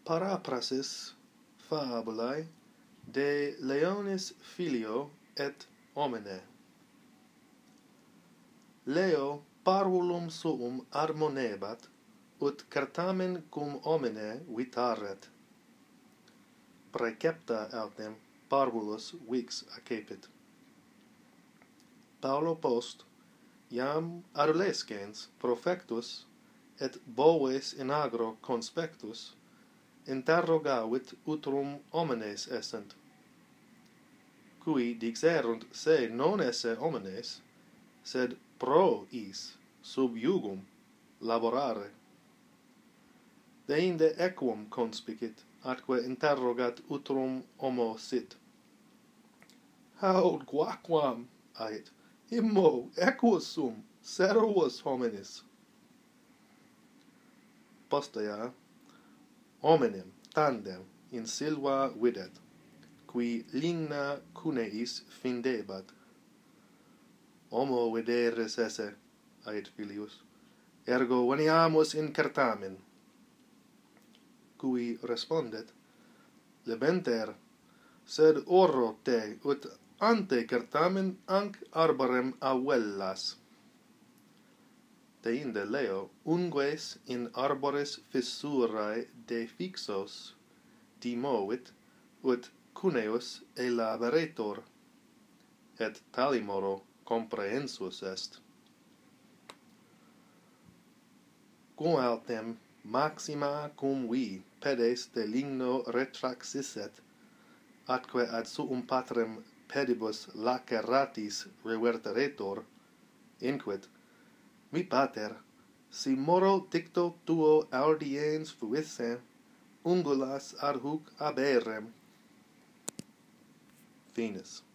Paraphrasis fabulae de Leonis filio et homine. Leo parvulum suum admonebat, ut certamen cum homine vitaret. Praecepta autem parvulus vix accepit. Paulo post, iam adolescens profectus et boves in agro conspectus, interrogavit utrum homines essent, qui dixerunt se non esse homines, sed pro is sub iugum laborare. Deinde equum conspicit, atque interrogat utrum homo sit. Haud quaquam, ait, immo equus sum, servus hominis. Postea, hominem tandem in silva videt, qui ligna cuneis findebat. Homo videris esse, ait filius, ergo veniamus in certamen. Cui respondet, lebenter, sed oro te, ut ante certamen anc arborem avellas. Deinde Leo ungues in arbores fissurae de fixos dimovit, ut cuneus elaboretur, et talimoro comprehensus est. Quo autem maxima cum vi pedes de ligno retraxisset, atque ad suum patrem pedibus laceratis reverteretur, inquit, mi pater, si moro dicto tuo audiens fuisse, ungulas ad huc aberrem. Finis.